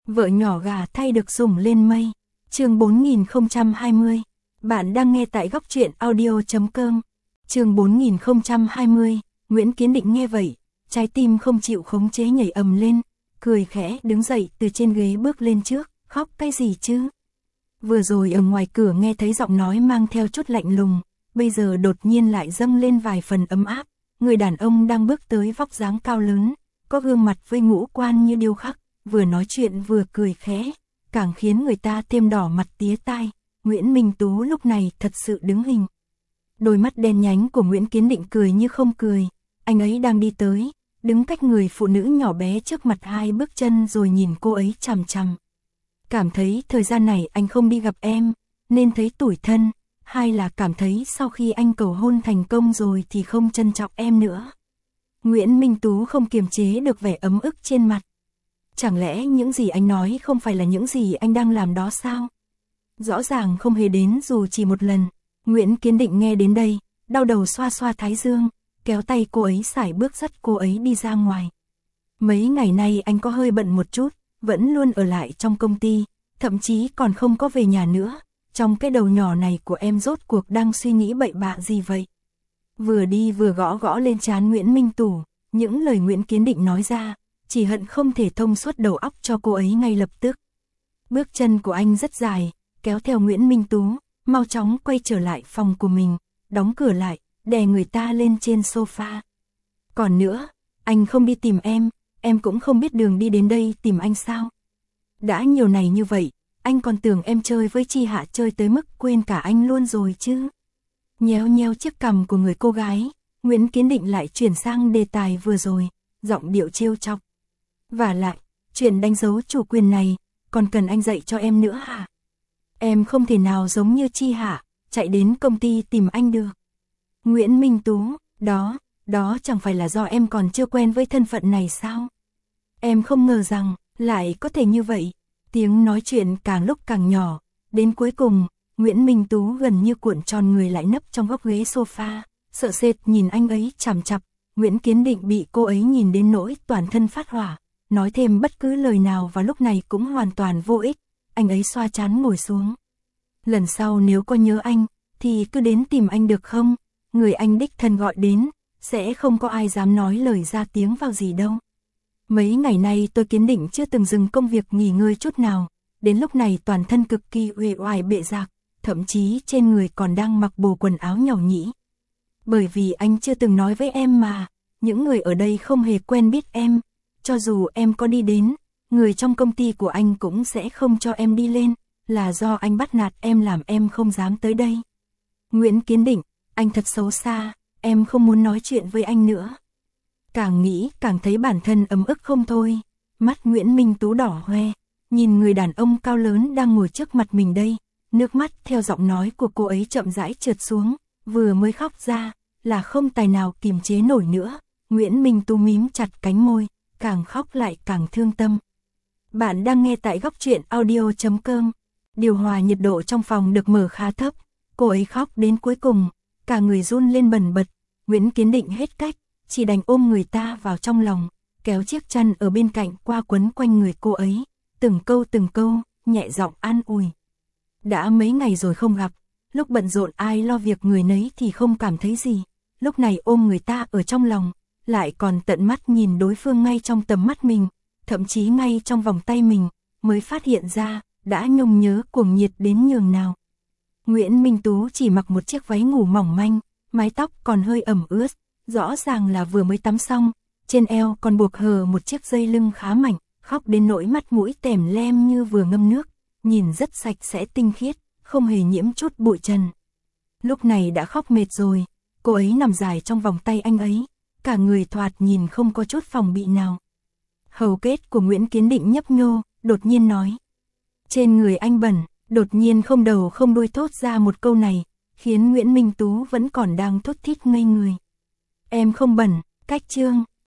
Vợ nhỏ gà thay được sủng lên mây. Chương 4020. Bạn đang nghe tại góc truyện audio.com. Chương 4020. Nguyễn Kiến Định nghe vậy, trái tim không chịu khống chế nhảy ầm lên, cười khẽ đứng dậy từ trên ghế bước lên trước, khóc cái gì chứ? Vừa rồi ở ngoài cửa nghe thấy giọng nói mang theo chút lạnh lùng, bây giờ đột nhiên lại dâng lên vài phần ấm áp. Người đàn ông đang bước tới vóc dáng cao lớn, có gương mặt với ngũ quan như điêu khắc, vừa nói chuyện vừa cười khẽ, càng khiến người ta thêm đỏ mặt tía tai. Nguyễn Minh Tú lúc này thật sự đứng hình. Đôi mắt đen nhánh của Nguyễn Kiến Định cười như không cười, anh ấy đang đi tới, đứng cách người phụ nữ nhỏ bé trước mặt 2 bước chân rồi nhìn cô ấy chằm chằm. Cảm thấy thời gian này anh không đi gặp em, nên thấy tủi thân, hay là cảm thấy sau khi anh cầu hôn thành công rồi thì không trân trọng em nữa. Nguyễn Minh Tú không kiềm chế được vẻ ấm ức trên mặt. Chẳng lẽ những gì anh nói không phải là những gì anh đang làm đó sao? Rõ ràng không hề đến dù chỉ một lần. Nguyễn Kiến Định nghe đến đây, đau đầu xoa xoa thái dương, kéo tay cô ấy sải bước dắt cô ấy đi ra ngoài. Mấy ngày nay anh có hơi bận một chút, vẫn luôn ở lại trong công ty, thậm chí còn không có về nhà nữa. Trong cái đầu nhỏ này của em rốt cuộc đang suy nghĩ bậy bạ gì vậy? Vừa đi vừa gõ gõ lên trán Nguyễn Minh Tú, những lời Nguyễn Kiến Định nói ra, chỉ hận không thể thông suốt đầu óc cho cô ấy ngay lập tức. Bước chân của anh rất dài, kéo theo Nguyễn Minh Tú, mau chóng quay trở lại phòng của mình, đóng cửa lại, đè người ta lên trên sofa. Còn nữa, anh không đi tìm em cũng không biết đường đi đến đây tìm anh sao? Đã nhiều ngày như vậy, anh còn tưởng em chơi với Chi Hạ chơi tới mức quên cả anh luôn rồi chứ. Nhéo nhéo chiếc cằm của người cô gái, Nguyễn Kiến Định lại chuyển sang đề tài vừa rồi, giọng điệu trêu chọc. Và lại, chuyện đánh dấu chủ quyền này, còn cần anh dạy cho em nữa hả? Em không thể nào giống như Chi Hạ, chạy đến công ty tìm anh được. Nguyễn Minh Tú, đó chẳng phải là do em còn chưa quen với thân phận này sao? Em không ngờ rằng, lại có thể như vậy. Tiếng nói chuyện càng lúc càng nhỏ, đến cuối cùng, Nguyễn Minh Tú gần như cuộn tròn người lại nấp trong góc ghế sofa, sợ sệt nhìn anh ấy chằm chằm. Nguyễn Kiến Định bị cô ấy nhìn đến nỗi toàn thân phát hỏa, nói thêm bất cứ lời nào vào lúc này cũng hoàn toàn vô ích. Anh ấy xoa trán ngồi xuống. Lần sau nếu có nhớ anh, thì cứ đến tìm anh được không? Người anh đích thân gọi đến, sẽ không có ai dám nói lời ra tiếng vào gì đâu. Mấy ngày nay tôi Kiến Định chưa từng dừng công việc nghỉ ngơi chút nào, đến lúc này toàn thân cực kỳ uể oải bệ rạc, thậm chí trên người còn đang mặc bộ quần áo nhàu nhĩ. Bởi vì anh chưa từng nói với em mà, những người ở đây không hề quen biết em, cho dù em có đi đến, người trong công ty của anh cũng sẽ không cho em đi lên, là do anh bắt nạt em làm em không dám tới đây. Nguyễn Kiến Định, anh thật xấu xa, em không muốn nói chuyện với anh nữa. Càng nghĩ càng thấy bản thân ấm ức không thôi, mắt Nguyễn Minh Tú đỏ hoe, nhìn người đàn ông cao lớn đang ngồi trước mặt mình đây, nước mắt theo giọng nói của cô ấy chậm rãi trượt xuống, vừa mới khóc ra, là không tài nào kìm chế nổi nữa. Nguyễn Minh Tú mím chặt cánh môi, càng khóc lại càng thương tâm. Bạn đang nghe tại góc truyện audio.com. Điều hòa nhiệt độ trong phòng được mở khá thấp, cô ấy khóc đến cuối cùng, cả người run lên bần bật. Nguyễn Kiến Định hết cách, chỉ đành ôm người ta vào trong lòng, kéo chiếc chăn ở bên cạnh qua quấn quanh người cô ấy, từng câu, nhẹ giọng an ủi. Đã mấy ngày rồi không gặp, lúc bận rộn ai lo việc người nấy thì không cảm thấy gì, lúc này ôm người ta ở trong lòng, lại còn tận mắt nhìn đối phương ngay trong tầm mắt mình, thậm chí ngay trong vòng tay mình, mới phát hiện ra, đã nhung nhớ cuồng nhiệt đến nhường nào. Nguyễn Minh Tú chỉ mặc một chiếc váy ngủ mỏng manh, mái tóc còn hơi ẩm ướt, rõ ràng là vừa mới tắm xong, trên eo còn buộc hờ một chiếc dây lưng khá mảnh, khóc đến nỗi mắt mũi tèm lem như vừa ngâm nước, nhìn rất sạch sẽ tinh khiết, không hề nhiễm chút bụi trần. Lúc này đã khóc mệt rồi, cô ấy nằm dài trong vòng tay anh ấy, cả người thoạt nhìn không có chút phòng bị nào. Hầu kết của Nguyễn Kiến Định nhấp nhô, đột nhiên nói. Trên người anh bẩn, đột nhiên không đầu không đuôi thốt ra một câu này, khiến Nguyễn Minh Tú vẫn còn đang thốt thít ngây người. Em không bẩn, cách chương,